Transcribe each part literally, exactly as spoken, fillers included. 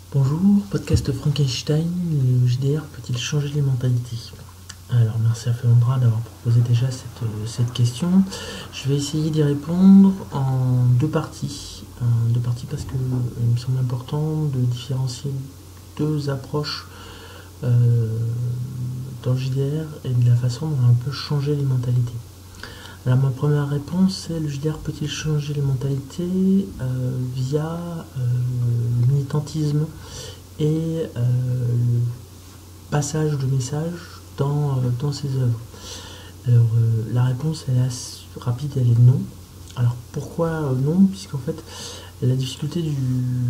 Bonjour, podcast Frankenstein, le J D R peut-il changer les mentalités? Alors merci à Felondra d'avoir proposé déjà cette, euh, cette question. Je vais essayer d'y répondre en deux parties. En deux parties parce qu'il me semble important de différencier deux approches euh, dans le J D R et de la façon dont on peut changer les mentalités. Alors ma première réponse c'est: le J D R peut-il changer les mentalités euh, via euh, le militantisme et euh, le passage de messages dans, euh, dans ses œuvres. Alors euh, la réponse elle est assez rapide, elle est non. Alors pourquoi euh, non? Puisqu'en fait la difficulté du,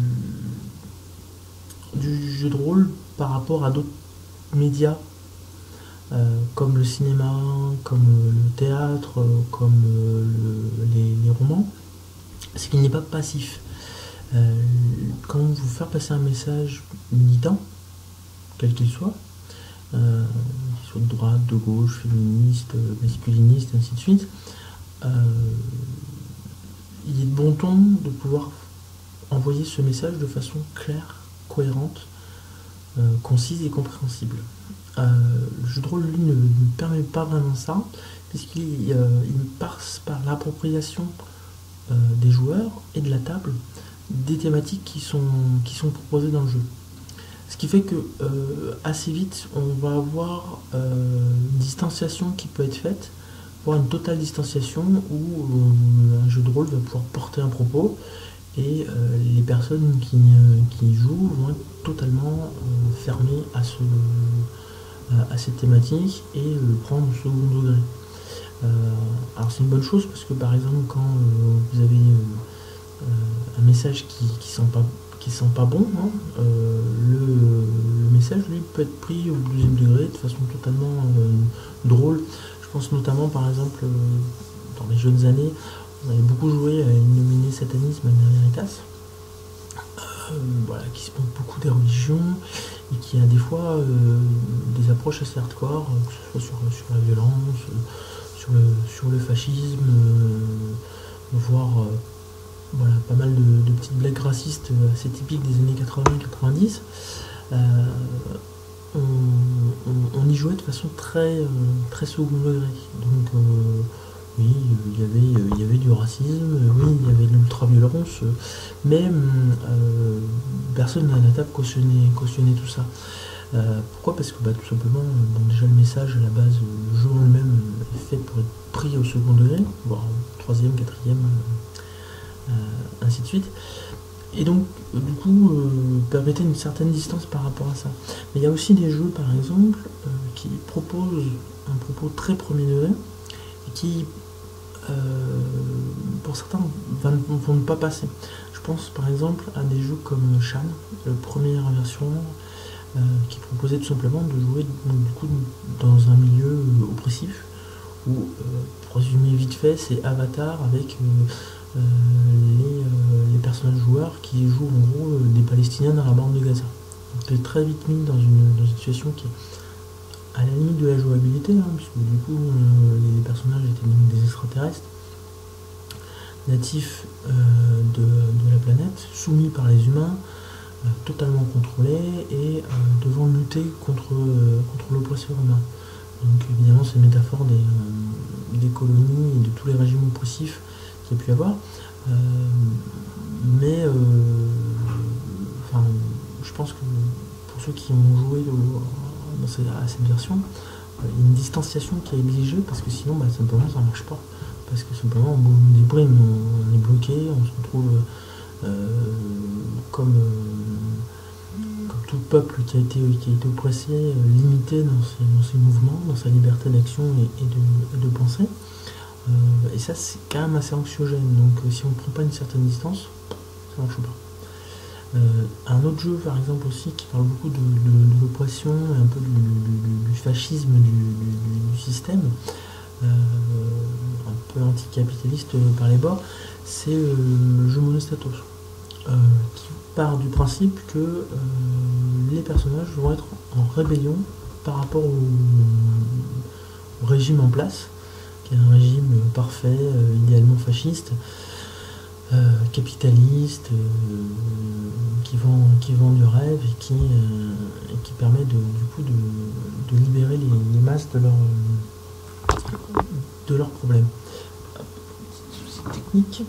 du jeu de rôle par rapport à d'autres médias Euh, comme le cinéma, comme euh, le théâtre, euh, comme euh, le, les, les romans, c'est qu'il n'est pas passif. Euh, quand vous faire passer un message militant, quel qu'il soit, euh, qu'il soit de droite, de gauche, féministe, masculiniste, ainsi de suite, euh, il est de bon ton de pouvoir envoyer ce message de façon claire, cohérente, euh, concise et compréhensible. Euh, le jeu de rôle, lui, ne, ne permet pas vraiment ça, puisqu'il euh, il passe par l'appropriation euh, des joueurs et de la table des thématiques qui sont, qui sont proposées dans le jeu. Ce qui fait que euh, assez vite, on va avoir euh, une distanciation qui peut être faite, voire une totale distanciation où euh, un jeu de rôle va pouvoir porter un propos et euh, les personnes qui, euh, qui jouent vont être totalement euh, fermées à ce à cette thématique et le prendre au second degré. Euh, alors c'est une bonne chose parce que par exemple quand euh, vous avez euh, un message qui, qui sent pas qui sent pas bon, hein, euh, le, le message lui peut être pris au deuxième degré de façon totalement euh, drôle. Je pense notamment par exemple euh, dans les jeunes années, on avait beaucoup joué à une nominée satanisme à Veritas. Euh, voilà, qui se moque beaucoup des religions et qui a des fois euh, des approches assez hardcore, euh, que ce soit sur, sur la violence, euh, sur, le, sur le fascisme, euh, voire euh, voilà, pas mal de, de petites blagues racistes assez typiques des années quatre-vingts quatre-vingt-dix. Euh, on, on, on y jouait de façon très, euh, très second degré. Donc euh, oui, il y avait, il y avait du racisme, oui, il y avait de l'ultra-violence, mais euh, personne à la table cautionnait, cautionnait tout ça. Euh, pourquoi? Parce que bah, tout simplement, bon, déjà le message à la base, le jeu en lui-même est fait pour être pris au second degré, voire au troisième, quatrième, euh, ainsi de suite. Et donc, du coup, euh, permettait une certaine distance par rapport à ça. Mais il y a aussi des jeux, par exemple, euh, qui proposent un propos très premier degré, et qui Euh, pour certains vont, vont ne pas passer. Je pense par exemple à des jeux comme Shan, la première version, euh, qui proposait tout simplement de jouer du coup, dans un milieu euh, oppressif, où, euh, pour résumer vite fait, c'est Avatar avec euh, euh, les, euh, les personnages joueurs qui jouent en gros euh, des Palestiniens dans la bande de Gaza. Donc c'est très vite mis dans une, dans une situation qui est à la limite de la jouabilité, hein, puisque du coup euh, les personnages étaient donc des extraterrestres natifs euh, de, de la planète, soumis par les humains, euh, totalement contrôlés et euh, devant lutter contre, euh, contre l'oppresseur humain. Donc évidemment c'est une métaphore des, euh, des colonies et de tous les régimes oppressifs qu'il y a pu y avoir. Euh, mais euh, enfin, je pense que pour ceux qui ont joué au, dans cette, à cette version, il y a une distanciation qui est exigée parce que sinon bah, simplement ça marche pas. Parce que simplement on déprime, on, on est bloqué, on se retrouve euh, comme, euh, comme tout peuple qui a été, qui a été oppressé, euh, limité dans ses, dans ses mouvements, dans sa liberté d'action et, et, de, et de pensée. Euh, et ça c'est quand même assez anxiogène. Donc euh, si on ne prend pas une certaine distance, ça marche pas. Euh, un autre jeu par exemple aussi qui parle beaucoup de, de, de l'oppression et un peu du, du, du fascisme du, du, du système, euh, un peu anticapitaliste par les bords, c'est euh, le jeu Monostatos, euh, qui part du principe que euh, les personnages vont être en rébellion par rapport au, au régime en place, qui est un régime parfait, euh, idéalement fasciste, euh, capitalistes euh, qui, vend, qui vend du rêve et qui, euh, et qui permet de, du coup de, de libérer les, les masses de, leur, de leurs problèmes. C'est technique.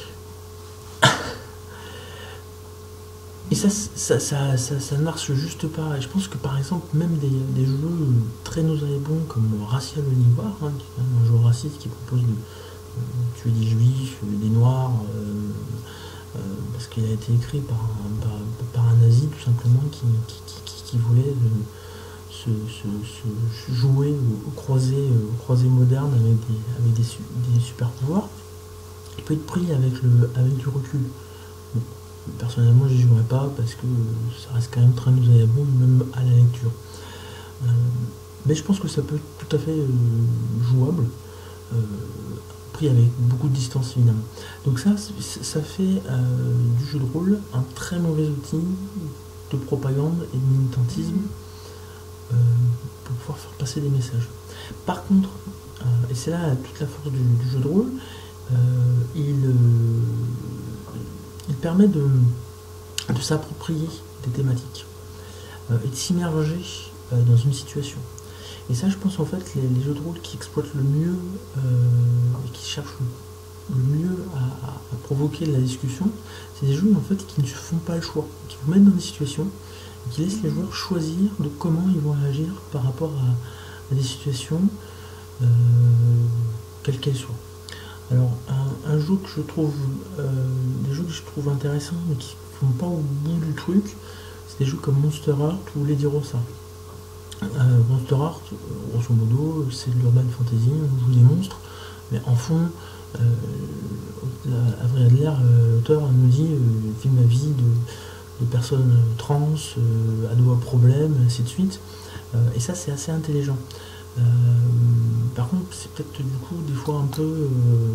Et ça, ça, ça, ça, ça ne marche juste pas. Et je pense que par exemple, même des, des jeux très nauséabonds comme Racial au Nivoire, hein, qui est un jeu raciste qui propose de euh, tuer des juifs, des noirs, euh, euh, parce qu'il a été écrit par un, par, par un nazi tout simplement qui, qui, qui, qui voulait euh, se, se, se jouer au, au croisé, au croisé moderne avec des, avec des, des super pouvoirs. Il peut être pris avec, le, avec du recul. Bon, personnellement, j'y jouerai pas parce que ça reste quand même très nauséabond, même à la lecture. Euh, mais je pense que ça peut être tout à fait euh, jouable, euh, pris avec beaucoup de distance évidemment. Donc ça, ça fait euh, du jeu de rôle un très mauvais outil de propagande et de militantisme euh, pour pouvoir faire passer des messages. Par contre, euh, et c'est là toute la force du, du jeu de rôle, euh, il, euh, il permet de, de s'approprier des thématiques euh, et de s'immerger euh, dans une situation. Et ça, je pense en fait, les, les jeux de rôle qui exploitent le mieux euh, et qui cherchent le, le mieux à, à, à provoquer de la discussion, c'est des jeux en fait qui ne se font pas le choix, qui vous mettent dans des situations et qui laissent les joueurs choisir de comment ils vont réagir par rapport à, à des situations, euh, quelles qu'elles soient. Alors, un, un jeu que je trouve, euh, des jeux que je trouve intéressants mais qui ne vont pas au bout du truc, c'est des jeux comme Monster Heart ou Lady Rosa. Euh, Monster Heart, grosso modo, c'est de l'urban fantasy, on joue des monstres, mais en fond, euh, Avery Adler, euh, l'auteur, nous dit euh, film ma vie de, de personnes trans, euh, ados à problème, ainsi de suite. Euh, et ça, c'est assez intelligent. Euh, par contre, c'est peut-être du coup des fois un peu euh,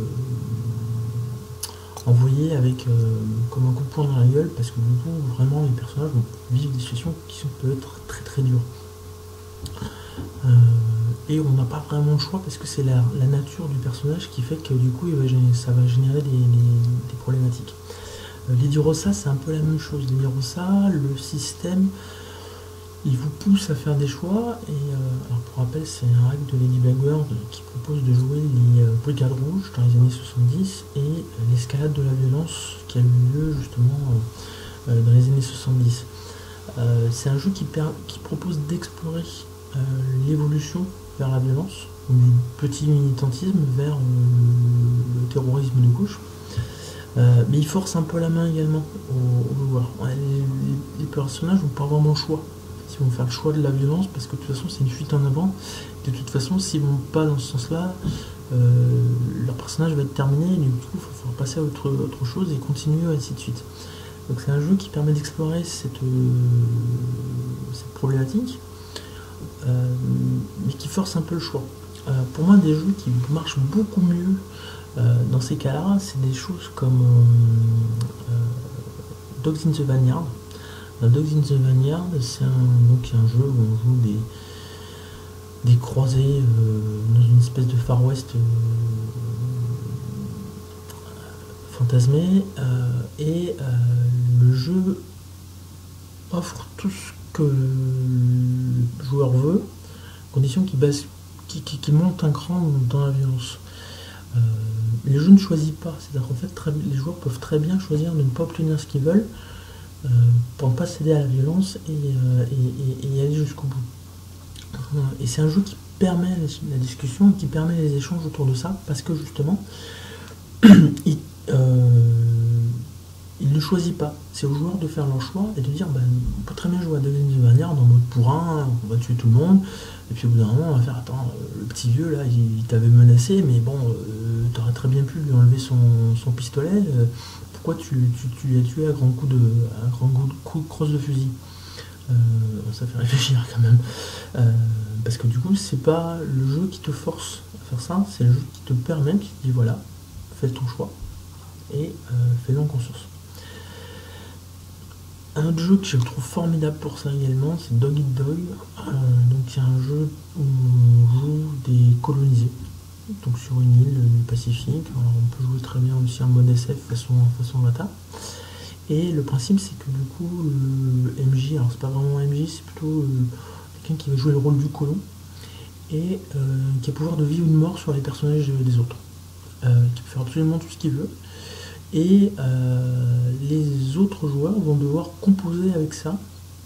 envoyé avec euh, comme un coup de poing dans la gueule, parce que du coup, vraiment, les personnages vont vivre des situations qui sont, peuvent être très très dures. Euh, et on n'a pas vraiment le choix parce que c'est la, la nature du personnage qui fait que du coup il va générer, ça va générer des, des, des problématiques. Euh, Lady Rosa, c'est un peu la même chose. Lady Rosa, le système, il vous pousse à faire des choix. Et euh, alors pour rappel, c'est un hack de Lady Blackbird qui propose de jouer les euh, Brigades Rouges dans les années soixante-dix et euh, l'escalade de la violence qui a eu lieu justement euh, euh, dans les années soixante-dix. Euh, c'est un jeu qui, per, qui propose d'explorer euh, l'évolution vers la violence, du petit militantisme vers euh, le terrorisme de gauche. Euh, mais il force un peu la main également aux, aux joueurs. Ouais, les, les, les personnages n'ont pas vraiment le choix. Ils vont faire le choix de la violence parce que de toute façon c'est une fuite en avant. De toute façon, s'ils ne vont pas dans ce sens-là, euh, leur personnage va être terminé et du coup il va falloir passer à autre, autre chose et continuer, ainsi de suite. Donc c'est un jeu qui permet d'explorer cette, euh, cette problématique, euh, mais qui force un peu le choix. Euh, pour moi, des jeux qui marchent beaucoup mieux euh, dans ces cas-là, c'est des choses comme euh, Dogs in the Vineyard. Euh, Dogs in the Vineyard, c'est un, donc un jeu où on joue des, des croisés euh, dans une espèce de Far West euh, fantasmé, euh, et euh, le jeu offre tout ce que le joueur veut, condition qu'il baisse, qu'il, qu'il monte un cran dans la violence. Euh, les jeux ne choisissent pas, c'est-à-dire qu'en fait très, les joueurs peuvent très bien choisir de ne pas obtenir ce qu'ils veulent euh, pour ne pas céder à la violence et, euh, et, et, et aller jusqu'au bout. Et c'est un jeu qui permet la discussion et qui permet les échanges autour de ça, parce que justement il Euh, il ne choisit pas. C'est aux joueurs de faire leur choix et de dire ben, on peut très bien jouer à Dogs in the Vineyard en mode pourrin, on va tuer tout le monde, et puis au bout d'un moment on va faire attends, le petit vieux là il, il t'avait menacé, mais bon, euh, t'aurais très bien pu lui enlever son, son pistolet, euh, pourquoi tu, tu, tu l'as tué à grand coup de, à grand coup de, coup de crosse de fusil euh, ça fait réfléchir quand même. Euh, parce que du coup, c'est pas le jeu qui te force à faire ça, c'est le jeu qui te permet, qui te dit voilà, fais ton choix et euh, fais-le en conscience. Un autre jeu que je trouve formidable pour ça également, c'est Dog Eat Dog. Euh, donc c'est un jeu où on joue des colonisés. donc sur une île du Pacifique. Alors, on peut jouer très bien aussi en mode S F façon, façon Vata. Et le principe, c'est que du coup, le M J, alors c'est pas vraiment un M J, c'est plutôt euh, quelqu'un qui va jouer le rôle du colon et euh, qui a le pouvoir de vie ou de mort sur les personnages des autres, euh, qui peut faire absolument tout ce qu'il veut. Et euh, les autres joueurs vont devoir composer avec ça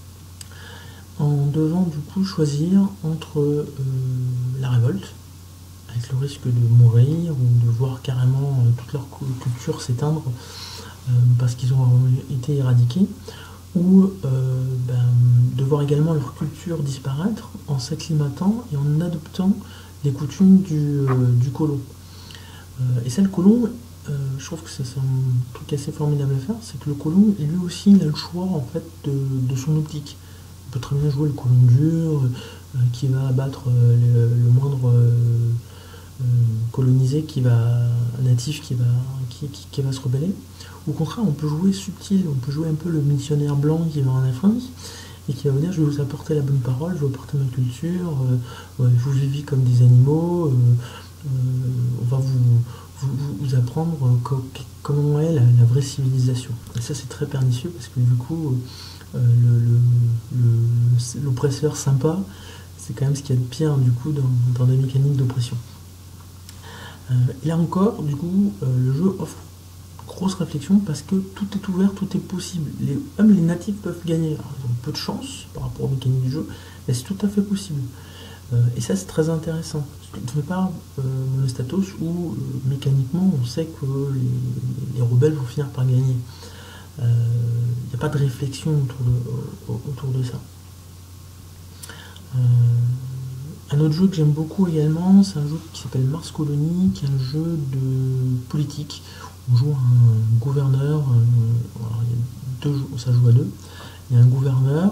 en devant du coup choisir entre euh, la révolte, avec le risque de mourir ou de voir carrément euh, toute leur culture s'éteindre euh, parce qu'ils ont été éradiqués, ou euh, ben, de voir également leur culture disparaître en s'acclimatant et en adoptant les coutumes du, euh, du colon. Euh, et ça, le colon, euh, je trouve que c'est un truc assez formidable à faire, c'est que le colon, lui aussi, il a le choix en fait de, de son optique. On peut très bien jouer le colon dur, euh, qui va abattre euh, le, le moindre euh, euh, colonisé qui va, natif qui va, qui, qui, qui va se rebeller. Au contraire, on peut jouer subtil, on peut jouer un peu le missionnaire blanc qui va en Afrique et qui va venir, je vais vous apporter la bonne parole, je vais vous apporter ma culture, euh, ouais, vous vivez comme des animaux, euh, euh, on va vous, vous, vous apprendre co comment est la, la vraie civilisation. Et ça, c'est très pernicieux parce que du coup, euh, l'oppresseur sympa, c'est quand même ce qu'il y a de pire du coup dans, dans des mécaniques d'oppression. Euh, et là encore, du coup, euh, le jeu offre grosse réflexion parce que tout est ouvert, tout est possible. Les, même les natifs peuvent gagner. Alors, ils ont peu de chance par rapport aux mécaniques du jeu, mais c'est tout à fait possible. Euh, et ça, c'est très intéressant. Parce que je ne fais pas euh, Monestatos où euh, mécaniquement on sait que les, les rebelles vont finir par gagner. Il euh, n'y a pas de réflexion autour de, euh, autour de ça. Euh, un autre jeu que j'aime beaucoup également, c'est un jeu qui s'appelle Mars Colony, qui est un jeu de politique. On joue un gouverneur, euh, alors il y a deux, ça joue à deux. Il y a un gouverneur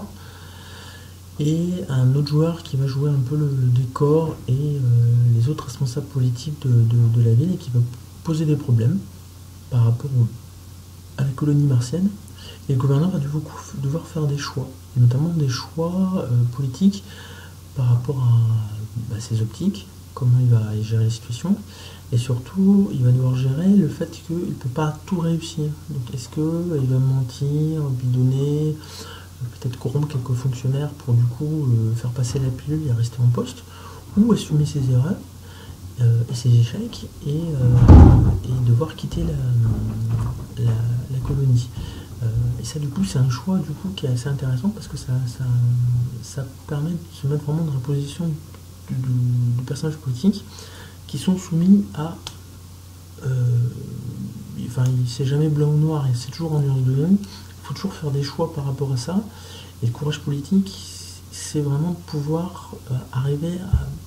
et un autre joueur qui va jouer un peu le, le décor et euh, les autres responsables politiques de, de, de la ville et qui va poser des problèmes par rapport au, à la colonie martienne. Et le gouverneur va devoir, devoir faire des choix, et notamment des choix euh, politiques par rapport à bah, ses optiques, comment il va gérer la situation, et surtout il va devoir gérer le fait qu'il ne peut pas tout réussir. Donc est-ce qu'il va mentir, bidonner, peut-être corrompre quelques fonctionnaires pour du coup euh, faire passer la pilule et rester en poste, ou assumer ses erreurs euh, et ses échecs et, euh, et devoir quitter la, la, la colonie. Euh, et ça du coup c'est un choix du coup qui est assez intéressant parce que ça, ça, ça permet de se mettre vraiment dans la position du, du, du personnage politique qui sont soumis à euh, enfin c'est jamais blanc ou noir, c'est toujours en nuance de gris. Il faut toujours faire des choix par rapport à ça, et le courage politique c'est vraiment de pouvoir euh, arriver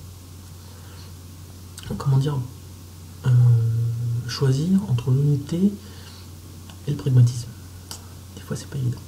à comment dire euh, choisir entre l'unité et le pragmatisme. Des fois c'est pas évident.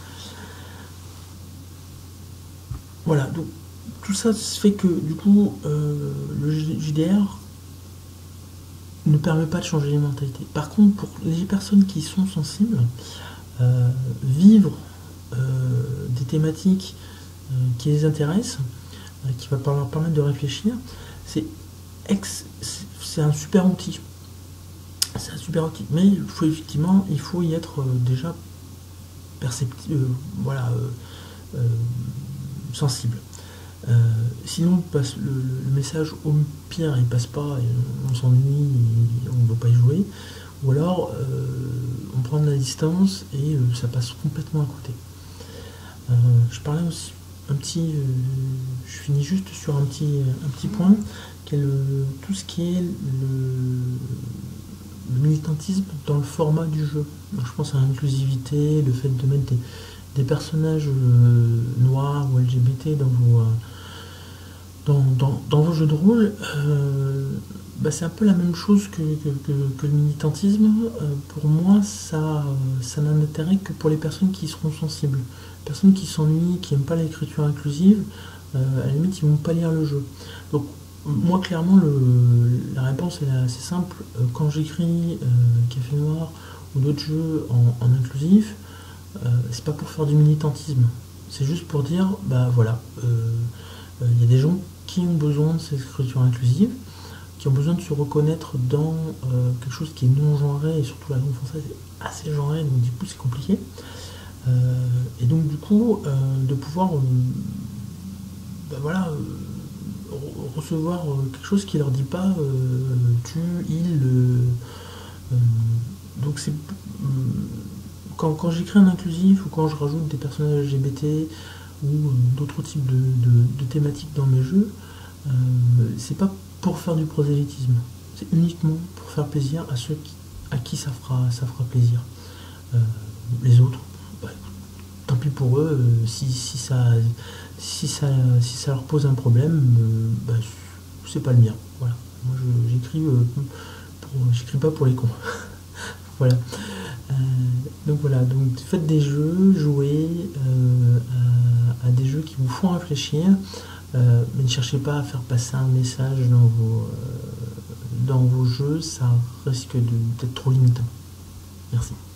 Voilà, donc tout ça fait que du coup euh, le J D R ne permet pas de changer les mentalités. Par contre, pour les personnes qui sont sensibles, euh, vivre euh, des thématiques euh, qui les intéressent, euh, qui va leur permettre de réfléchir, c'est c'est un super outil. C'est un super outil. Mais il faut effectivement, il faut y être euh, déjà perceptif, euh, voilà, euh, euh, sensible. Euh, sinon, passe le, le message au pire, il passe pas, et on s'ennuie, on ne veut pas y jouer. Ou alors, euh, on prend de la distance et euh, ça passe complètement à côté. Euh, je parlais aussi un petit, euh, je finis juste sur un petit, un petit point, qui est le, tout ce qui est le, le militantisme dans le format du jeu. Donc, je pense à l'inclusivité, le fait de mettre des, des personnages euh, noirs ou L G B T dans vos, euh, dans, dans, dans vos jeux de rôle. Euh, bah c'est un peu la même chose que, que, que, que le militantisme. Euh, pour moi, ça, ça n'a d'intérêt que pour les personnes qui seront sensibles. Les personnes qui s'ennuient, qui n'aiment pas l'écriture inclusive, euh, à la limite, ils ne vont pas lire le jeu. Donc, moi, clairement, le, la réponse est assez simple. Euh, quand j'écris euh, Café Noir ou d'autres jeux en, en inclusif, euh, c'est pas pour faire du militantisme. C'est juste pour dire, bah voilà, il euh, euh, y a des gens qui ont besoin de cette écriture inclusive. qui ont besoin de se reconnaître dans euh, quelque chose qui est non genré, et surtout la langue française est assez genrée, donc du coup c'est compliqué. Euh, et donc du coup, euh, de pouvoir euh, bah, voilà, euh, recevoir quelque chose qui leur dit pas euh, tu, il, euh, euh, donc c'est euh, quand, quand j'écris un inclusif ou quand je rajoute des personnages L G B T ou euh, d'autres types de, de, de thématiques dans mes jeux, euh, c'est pas pour faire du prosélytisme, c'est uniquement pour faire plaisir à ceux qui, à qui ça fera, ça fera plaisir. Euh, les autres, bah, tant pis pour eux, euh, si, si, ça, si, ça, si ça leur pose un problème, euh, bah, c'est pas le mien. Voilà. Moi j'écris euh, j'écris pas pour les cons. Voilà. Euh, donc voilà, donc faites des jeux, jouez euh, à, à des jeux qui vous font réfléchir, euh, mais ne cherchez pas à faire passer un message dans vos, euh, dans vos jeux, ça risque de- d'être trop limitant. Merci.